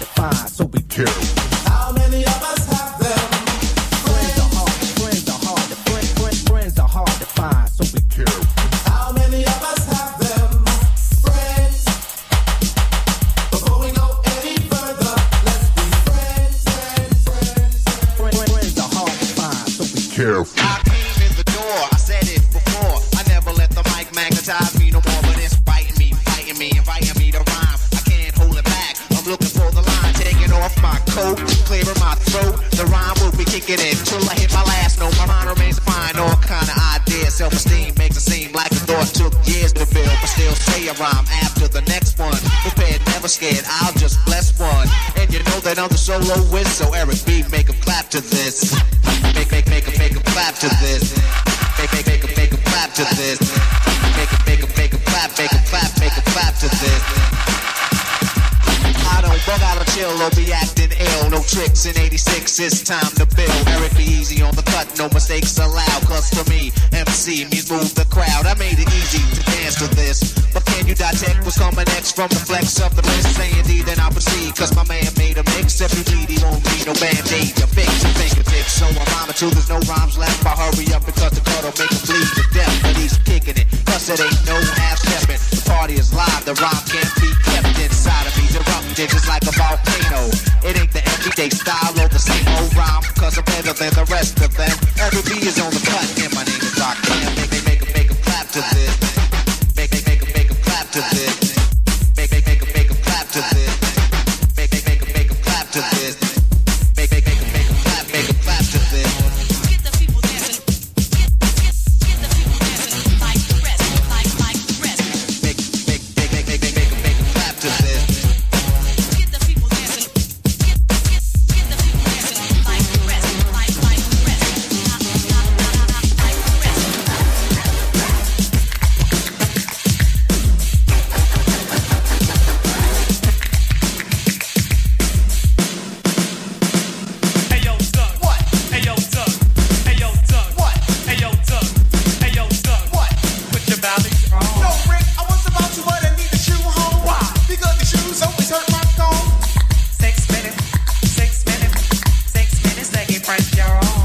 to find, so be careful. How many of us have them? Friends are hard to find, so be careful. How many of us have them? Friends. Before we go any further, let's be friends. Friends are hard to find, so be careful. I came in the door, I said it before. I never let the mic magnetize me no more, but it's fighting me, inviting me to rhyme. I can't hold it back. I'm looking for the line, taking off my coat, clearing my throat. The rhyme will be kicking in till I hit my last note. My mind remains fine, all kind of ideas. Self-esteem makes it seem like the thought took years to build, but still say a rhyme after the next one. Prepared, never scared, I'll just bless one. And you know that I'm the soloist, so Eric B, make him clap to this. Make him clap to this. Make him clap to this. Make him clap to this. I don't bug out of chill or be acting ill. No tricks in 86, it's time to build. Eric be easy on the cut, no mistakes allowed. Cause to me, MC means move the crowd. I made it easy to dance to this. But can you detect what's coming next from the flex of the wrist? Say indeed, then I'll proceed. Cause my man made a mix. If you bleed, he won't need no band-aid to fix your fingertips. So I'm rhyming till there's no rhymes left. I hurry up because the cut'll make him bleed to death. But he's kicking it, cause it ain't no half-stepping. The party is live, the rhyme can't be kept inside of me. Erupting just like a volcano. It ain't the everyday style or the same old rhyme. Cause I'm better than the rest of them. Every B is on the cut, and my name is Rock. Make him clap to this. Make him clap to this. Make him clap to this. Make him clap to this. Make him clap to this. Get the people dancing. Get the people dancing like the rest, like the rest. Make him clap to this. Get the people dancing. Get the people dancing like the rest, like the rest. Like the Hey yo, Doug. What? Hey yo, Doug. Hey yo, Doug. What? Hey yo, Doug. Hey yo, Doug. What? Put your balance on. No, Rick, I was about to, but I need the shoe home. Why? Because the shoes always hurt my thumb. 6 minutes. 6 minutes. 6 minutes. They get fresh your own.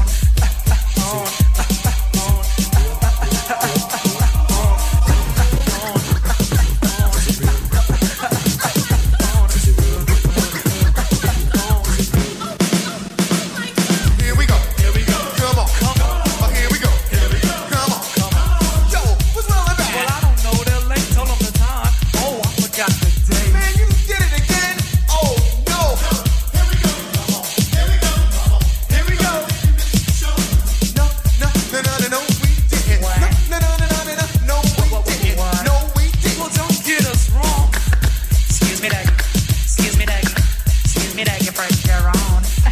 Here we go. Come on. Here we go. Come on. Yo, what's wrong with Well, that? I don't know. They're late. Told them the time. Oh, I forgot the day. Man, you did it again. Oh, no. Here we go. Here we go. No, we didn't. What? No, we didn't. What? No, we didn't. Well, don't get us wrong. Excuse me, Daggy. Excuse me, Daggy. Excuse me, Daggy. Fresh your own.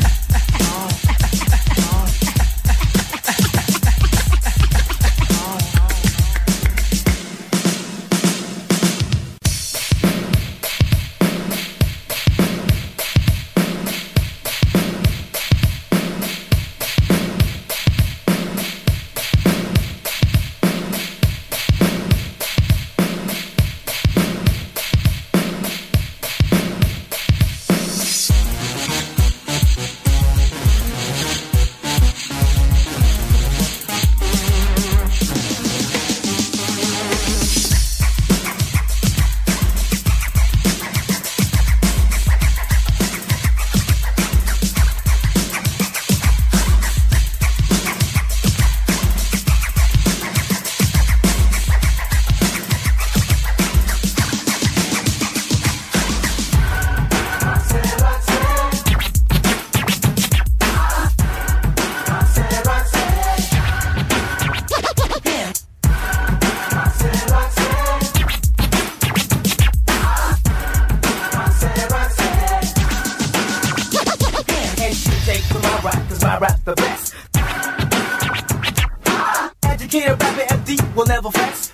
I rap the best. Educated rapper MD will never flex.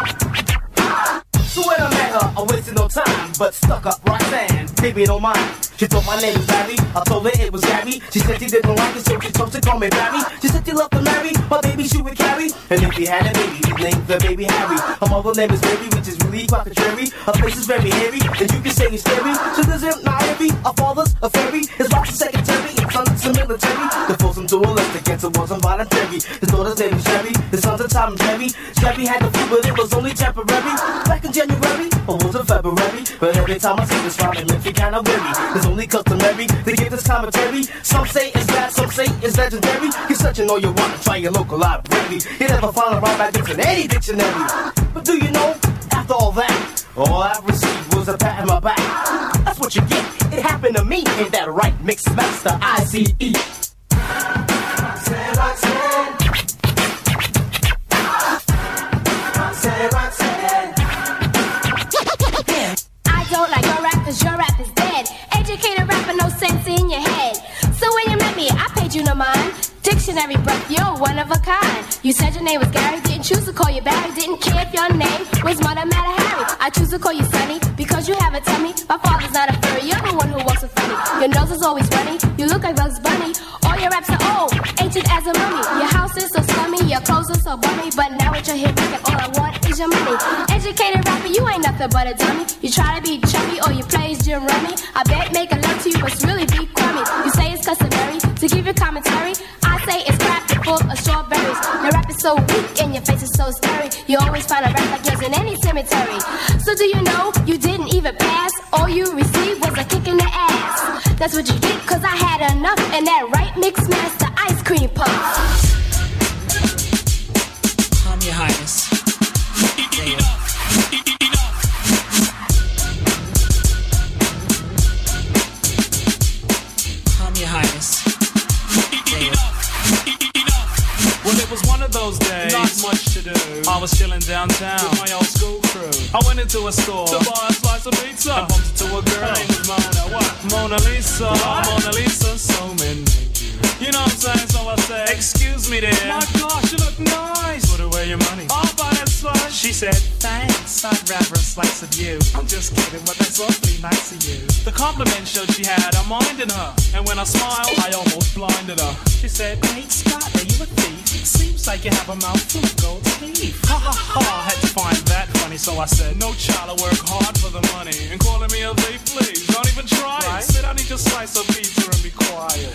So when I met her, I wasted no time, but stuck up Roxanne, baby don't mind. She thought my name was Barry. I told her it was Gary. She said she didn't like it, so she chose to call me Barry. She said she loved to marry my baby she would carry. And if we had a baby, we'd name the baby Harry. Her mother name is Mary, which is really quite contrary. Her face is very hairy, and you can say he's scary. So there's him, not heavy. Our father's a fairy. His wife's a secretary. His son's a military. The force him to a left against it wasn't voluntary. His daughter's name was Sherry. His son's a Tom and Jerry. Sherry had the flu, but it was only temporary. Back in January, or was it February? But every time I see this rhyme, it makes me kinda weary. It's only customary to give this commentary. Some say it's bad, some say it's legendary. You're searching all you want to try your local library. You never find a rhyme like this in any dictionary. But do you know, after all that, all I received was a pat on my back. That's what you get. It happened to me. Ain't that right? Mix Master ICE. I don't like your rap cause your rap is dead. Educated rapper, no sense in your head. So when you met me, I paid you no mind. Dictionary breath, you're one of a kind. You said your name was Gary, didn't choose to call you Barry. Didn't care if your name was Mother Matter Harry. I choose to call you Sonny because you have a tummy. My father's not a furry, you're the one who walks with funny. Your nose is always runny, you look like Bugs Bunny. All your raps are old, ancient as a mummy. Your house is so slummy, your clothes are so bummy. But now with your hit record, all I want is your money. Educated rapper, you ain't nothing but a dummy. You try to be chubby or you play Jim Rummy. I bet make a love to you, but really be crummy. You say it's customary to give your commentary. I say it's crap full of strawberries. Your rap is so weak and your face is so scary. You always find a rap like yours in any cemetery. So do you know you didn't even pass? All you received was a kick in the ass. That's what you get, cause I had enough. And that right Mix Master ice cream puff. Your Highness. Your Highness. Well, it was one of those days, not much to do. I was chilling downtown with my old school crew. I went into a store to buy a slice of pizza. I bumped into a girl. Her name was Mona. What? Mona Lisa. What? Mona Lisa. So many. You know what I'm saying? So I said, excuse me there. My gosh, you look nice. Put away your money. I'll buy that slice. She said, thanks. I'd rather a slice of you. I'm just kidding, but that's awfully nice of you. The compliment showed she had a mind in her. And when I smiled, I almost blinded her. She said, hey, Scott, are you a thief? Seems like you have a mouth full of gold teeth. Ha ha ha, I had to find that funny. So I said, no child, I work hard for the money. And calling me a thief, please, don't even try it. Said I need your slice of pizza and be quiet.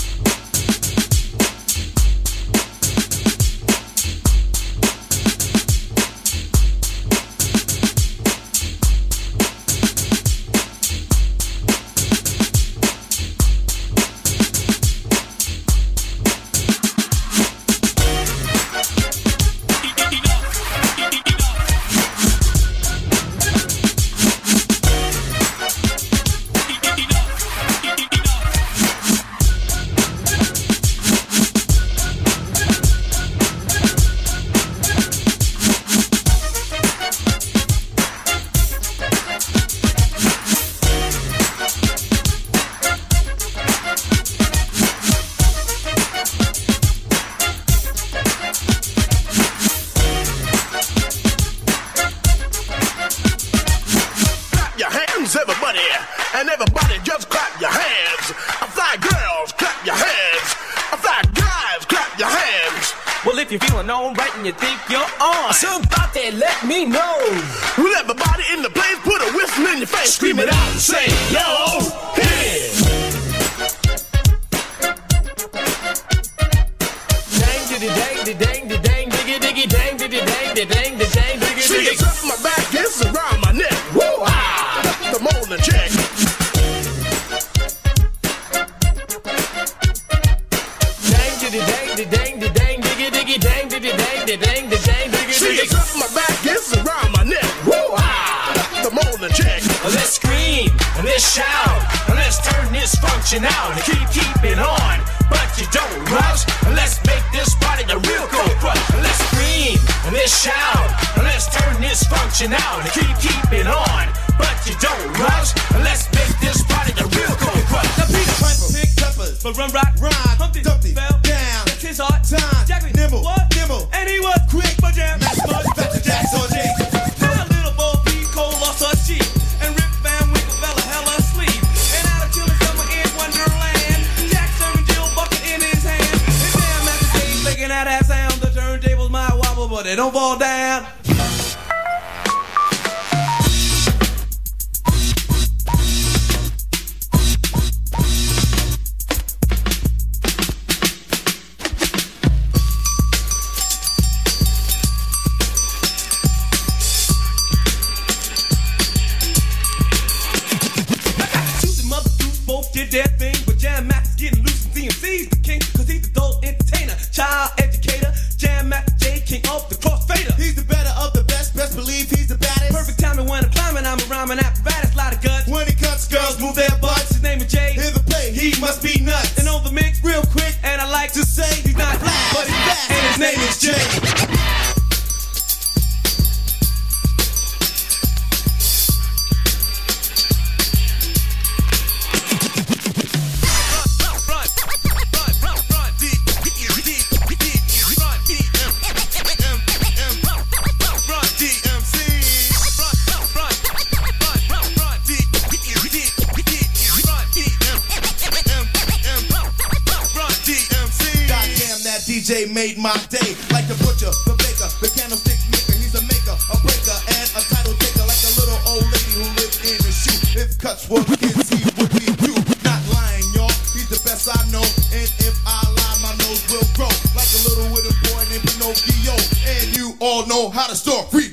Everybody, and everybody just clap your hands. I fly girls, clap your hands. I fly guys, clap your hands. Well, if you're feeling alright and you think you're on, somebody let me know. Well, everybody in the place put a whistle in your face. Scream it out and say, yo, hit. Dang, diddy, dang, diddy, dang, diddy, dang, diggy, diggy, dang, diddy, dang, diddy, dang, diddy, dang, diggy, diggy. See, it's up my back, it's around my neck. Whoa, ah, the morning check. Dang, diddy, dang, diddy, dang, diddy, dang, diggy, diggy, dang, diddy, dang, diddy, dang, diddy, dang, diggy, diggy. See, it's up my back, it's around my neck. Whoa, ah, the morning check. Let's scream, let's shout, let's turn this function out and keep it on. But you don't rush, let's make this party the real go crush. Let's scream, let's shout, let's turn this function out and keep it on. But you don't rush, let's make this party the real go crush. Now Peter Piper picked peppers, but run rock rhyme. Humpty Dumpty fell down. That's his hard time. Jack nimble, what? Nimble, and he was quick but jam. That's much better Jack's on J. Now little Bo Peep Cole lost her cheek, and Rip Van Winkle fell a hella asleep. And out of killing shorty, don't fall down. Did their thing, but Jam Max is getting loose and DMC's the king, cause he's the dope entertainer, child educator, Jam Max J, king of the crossfader. He's the better of the best believe he's the baddest. Perfect timing when I'm climbing, I'm a rhyming apparatus, lot of guts. When he cuts, girls move their butts. His name is Jay, Hear the play, he must be nuts. and on the mix, Real quick, and I like to say he's not black, black, but he's fast, and his name is Jay. DJ made my day, like the butcher, the baker, the candlestick maker. He's a maker, a breaker, and a title taker, like a little old lady who lived in a shoe. If cuts were kids, he would be you. Not lying, y'all. He's the best I know, and if I lie, my nose will grow like a little wooden boy named Pinocchio. And you all know how to store free.